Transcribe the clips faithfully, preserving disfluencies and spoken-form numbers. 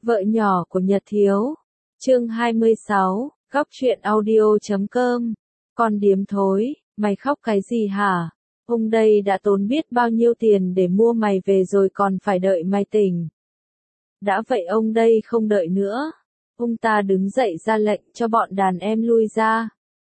Vợ nhỏ của Nhật Thiếu. Chương hai mươi sáu, góc truyện audio chấm com. Con điếm thối, mày khóc cái gì hả? Ông đây đã tốn biết bao nhiêu tiền để mua mày về rồi còn phải đợi mày tỉnh. Đã vậy ông đây không đợi nữa. Ông ta đứng dậy ra lệnh cho bọn đàn em lui ra.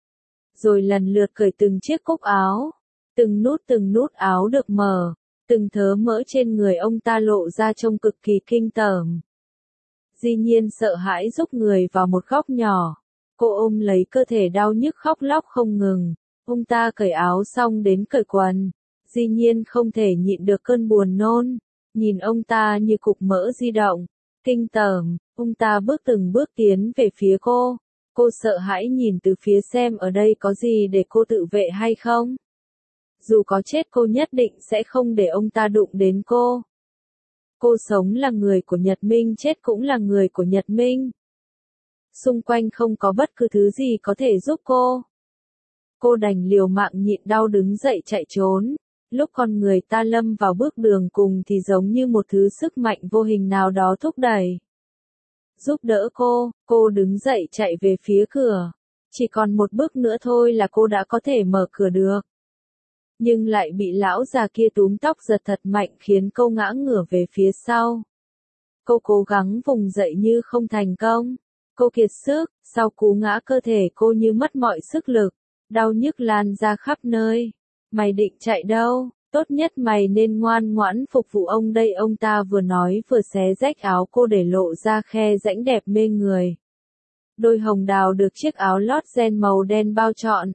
Rồi lần lượt cởi từng chiếc cúc áo. Từng nút từng nút áo được mở. Từng thớ mỡ trên người ông ta lộ ra trông cực kỳ kinh tởm. Di Nhiên sợ hãi rúc người vào một góc nhỏ. Cô ôm lấy cơ thể đau nhức khóc lóc không ngừng. Ông ta cởi áo xong đến cởi quần. Di Nhiên không thể nhịn được cơn buồn nôn. Nhìn ông ta như cục mỡ di động. Kinh tởm, ông ta bước từng bước tiến về phía cô. Cô sợ hãi nhìn từ phía xem ở đây có gì để cô tự vệ hay không. Dù có chết cô nhất định sẽ không để ông ta đụng đến cô. Cô sống là người của Nhật Minh, chết cũng là người của Nhật Minh. Xung quanh không có bất cứ thứ gì có thể giúp cô. Cô đành liều mạng nhịn đau đứng dậy chạy trốn. Lúc con người ta lâm vào bước đường cùng thì giống như một thứ sức mạnh vô hình nào đó thúc đẩy. Giúp đỡ cô, cô đứng dậy chạy về phía cửa. Chỉ còn một bước nữa thôi là cô đã có thể mở cửa được. Nhưng lại bị lão già kia túm tóc giật thật mạnh khiến cô ngã ngửa về phía sau. Cô cố gắng vùng dậy như không thành công. Cô kiệt sức, sau cú ngã cơ thể cô như mất mọi sức lực. Đau nhức lan ra khắp nơi. Mày định chạy đâu? Tốt nhất mày nên ngoan ngoãn phục vụ ông đây. Ông ta vừa nói vừa xé rách áo cô để lộ ra khe rãnh đẹp mê người. Đôi hồng đào được chiếc áo lót ren màu đen bao trọn.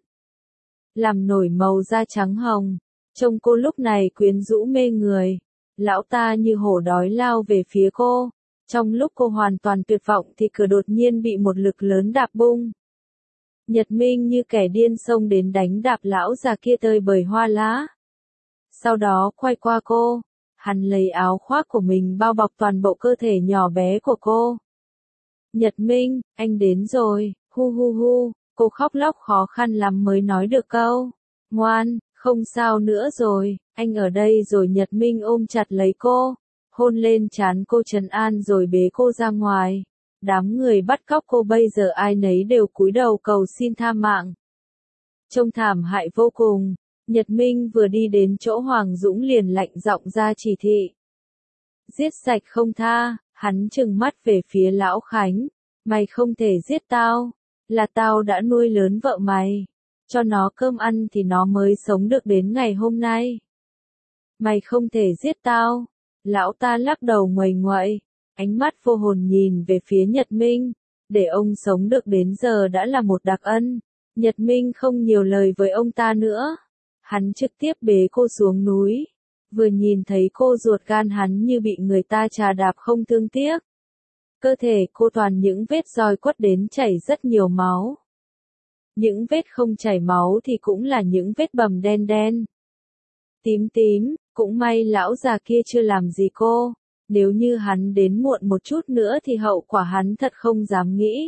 Làm nổi màu da trắng hồng. Trông cô lúc này quyến rũ mê người. Lão ta như hổ đói lao về phía cô. Trong lúc cô hoàn toàn tuyệt vọng thì cửa đột nhiên bị một lực lớn đạp bung. Nhật Minh như kẻ điên xông đến đánh đạp lão già kia tơi bời hoa lá. Sau đó quay qua cô. Hắn lấy áo khoác của mình bao bọc toàn bộ cơ thể nhỏ bé của cô. Nhật Minh, anh đến rồi, hu hu hu. Cô khóc lóc khó khăn lắm mới nói được câu. Ngoan, không sao nữa rồi, anh ở đây rồi. Nhật Minh ôm chặt lấy cô. Hôn lên trán cô trấn an rồi bế cô ra ngoài. Đám người bắt cóc cô bây giờ ai nấy đều cúi đầu cầu xin tha mạng. Trông thảm hại vô cùng. Nhật Minh vừa đi đến chỗ Hoàng Dũng liền lạnh giọng ra chỉ thị. Giết sạch không tha. Hắn trừng mắt về phía Lão Khánh. Mày không thể giết tao. Là tao đã nuôi lớn vợ mày. Cho nó cơm ăn thì nó mới sống được đến ngày hôm nay. Mày không thể giết tao. Lão ta lắc đầu nguầy nguậy. Ánh mắt vô hồn nhìn về phía Nhật Minh. Để ông sống được đến giờ đã là một đặc ân. Nhật Minh không nhiều lời với ông ta nữa. Hắn trực tiếp bế cô xuống núi. Vừa nhìn thấy cô ruột gan hắn như bị người ta chà đạp không thương tiếc. Cơ thể cô toàn những vết roi quất đến chảy rất nhiều máu. Những vết không chảy máu thì cũng là những vết bầm đen đen. Tím tím, cũng may lão già kia chưa làm gì cô. Nếu như hắn đến muộn một chút nữa thì hậu quả hắn thật không dám nghĩ.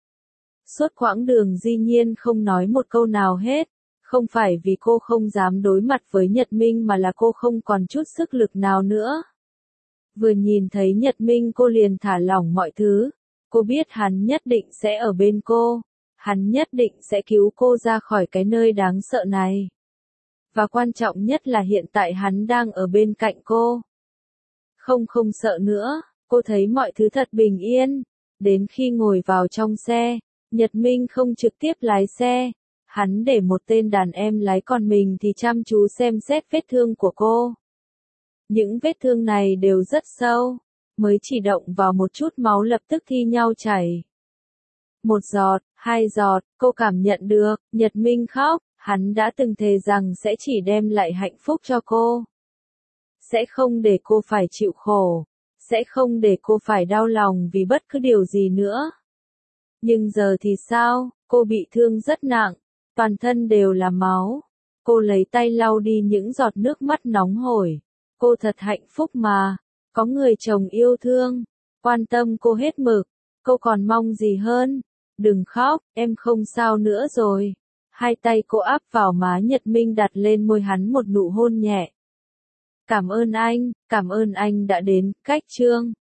Suốt quãng đường Di Nhiên không nói một câu nào hết. Không phải vì cô không dám đối mặt với Nhật Minh mà là cô không còn chút sức lực nào nữa. Vừa nhìn thấy Nhật Minh cô liền thả lỏng mọi thứ. Cô biết hắn nhất định sẽ ở bên cô. Hắn nhất định sẽ cứu cô ra khỏi cái nơi đáng sợ này. Và quan trọng nhất là hiện tại hắn đang ở bên cạnh cô. Không không sợ nữa, cô thấy mọi thứ thật bình yên. Đến khi ngồi vào trong xe, Nhật Minh không trực tiếp lái xe. Hắn để một tên đàn em lái còn mình thì chăm chú xem xét vết thương của cô. Những vết thương này đều rất sâu, mới chỉ động vào một chút máu lập tức thi nhau chảy. Một giọt, hai giọt, cô cảm nhận được, Nhật Minh khóc, hắn đã từng thề rằng sẽ chỉ đem lại hạnh phúc cho cô. Sẽ không để cô phải chịu khổ, sẽ không để cô phải đau lòng vì bất cứ điều gì nữa. Nhưng giờ thì sao, cô bị thương rất nặng, toàn thân đều là máu. Cô lấy tay lau đi những giọt nước mắt nóng hổi. Cô thật hạnh phúc mà, có người chồng yêu thương, quan tâm cô hết mực, cô còn mong gì hơn, đừng khóc, em không sao nữa rồi. Hai tay cô áp vào má Nhật Minh đặt lên môi hắn một nụ hôn nhẹ. Cảm ơn anh, cảm ơn anh đã đến, cách chương.